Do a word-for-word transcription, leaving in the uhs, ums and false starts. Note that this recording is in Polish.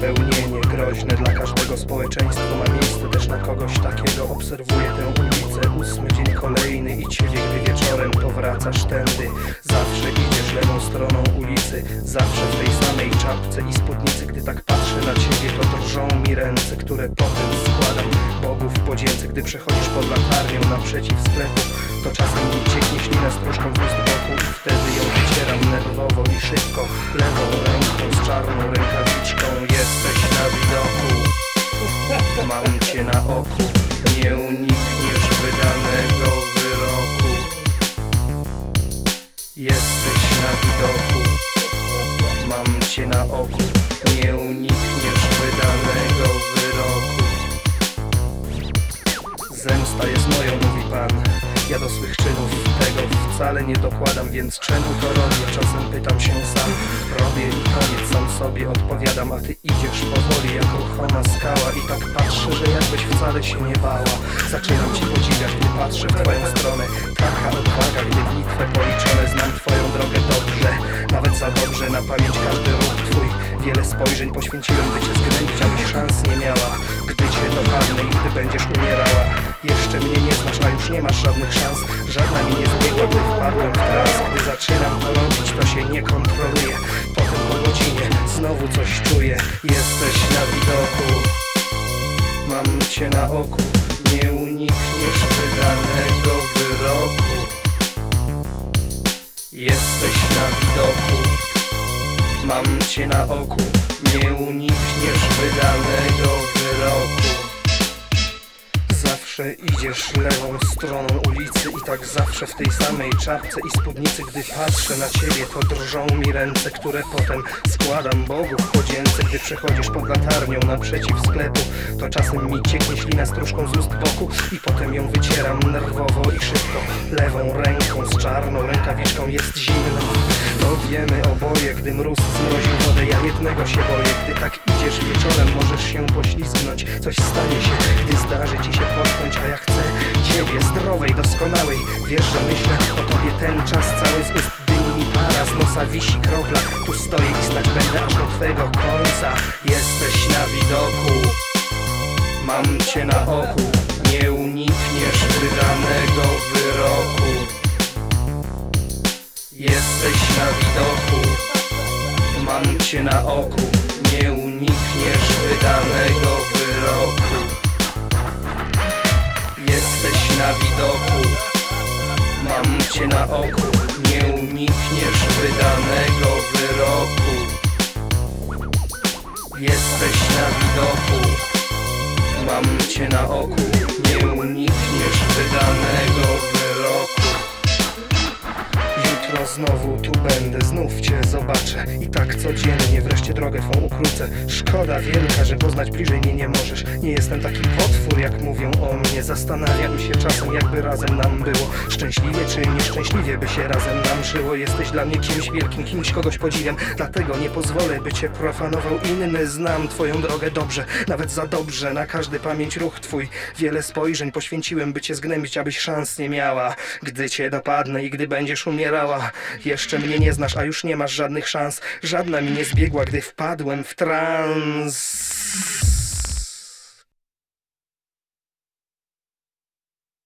spełnienie groźne dla każdego społeczeństwa ma miejsce też na kogoś takiego. Obserwuję tę ulicę, ósmy dzień kolejny i ciebie, gdy wieczorem powracasz tędy. Zawsze idziesz lewą stroną ulicy, zawsze w tej samej czapce i spódnicy. Gdy tak patrzę na ciebie, to drżą mi ręce, które potem składam Bogu w podzięce. Gdy przechodzisz pod latarnią naprzeciw sklepu, to czasem mi cieknie ślina stróżką w ust boku i wtedy ją wycieram nerwowo i szybko lewą ręką z czarną rękawiczką. Jesteś na widoku, mam cię na oku, nie unikniesz wydanego wyroku. Jesteś na widoku, mam cię na oku, nie unikniesz wydanego wyroku. Zemsta jest moją, mówi Pan. Ja do swych czynów tego wcale nie dokładam, więc czemu to robię? Czasem pytam się sam, robię i koniec, sam sobie odpowiadam. A ty idziesz powoli jak ruchoma skała i tak patrzę, że jakbyś wcale się nie bała. Zaczynam cię podziwiać, gdy patrzę w twoją stronę. Taka odwaga, gdy dni twe policzone. Znam twoją drogę dobrze, nawet za dobrze. Na pamięć każdy ruch twój, wiele spojrzeń poświęciłem, by cię zgnębić, abyś szans nie miała. Gdy cię dopadnę i gdy będziesz umierała. Jeszcze mnie nie znasz, a już nie masz żadnych szans. Żadna mi nie zbiegła, gdy wpadłem w trans. Gdy zaczynam to robić, to się nie kontroluję. Potem po godzinie znowu coś czuję. Jesteś na widoku, mam cię na oku, nie unikniesz wydanego wyroku. Jesteś na widoku, mam cię na oku, nie unikniesz wydanego wyroku. Zawsze idziesz lewą stroną ulicy i tak zawsze w tej samej czapce i spódnicy. Gdy patrzę na ciebie, to drżą mi ręce, które potem składam Bogu w podzięce. Gdy przechodzisz pod latarnią naprzeciw sklepu, to czasem mi cieknie ślina stróżką z ust boku i potem ją wycieram nerwowo i szybko lewą ręką z czarną rękawiczką. Jest zimno, to wiemy oboje, gdy mróz zmroził wodę. Ja jednego się boję, gdy tak idziesz wieczorem, możesz się poślizgnąć. Coś stanie się, gdy zdarzy ci się potknąć, a ja chcę ciebie zdrowej, doskonałej. Wiesz, że myślę o tobie ten czas cały, z ust dymi mi para, z nosa wisi kropla. Tu stoję i stać będę aż do twego końca. Jesteś na widoku, mam cię na oku, nie unikniesz wydanego wyroku. Jesteś na widoku, mam cię na oku, nie unikniesz wydanego wyroku. Jesteś na widoku, mam cię na oku, nie unikniesz wydanego wyroku. Jesteś na widoku, mam cię na oku, nie unikniesz wydanego wyroku. Jutro znowu tu będę, znów cię zobaczę i tak codziennie wreszcie drogę twą ukrócę. Szkoda wielka, że poznać bliżej mnie nie możesz. Nie jestem taki potwór, jak mówią o mnie. Zastanawiam się czasem, jakby razem nam było. Szczęśliwie czy nieszczęśliwie by się razem nam żyło. Jesteś dla mnie kimś wielkim, kimś kogoś podziwiam. Dlatego nie pozwolę, by cię profanował inny. Znam twoją drogę dobrze, nawet za dobrze. Na każdy pamięć ruch twój, wiele spojrzeń poświęciłem, by cię zgnębić, abyś szans nie miała. Gdy cię dopadnę i gdy będziesz umierała. Jeszcze mnie nie znasz, a już nie masz żadnych szans. Żadna mi nie zbiegła, gdy wpadłem w trans.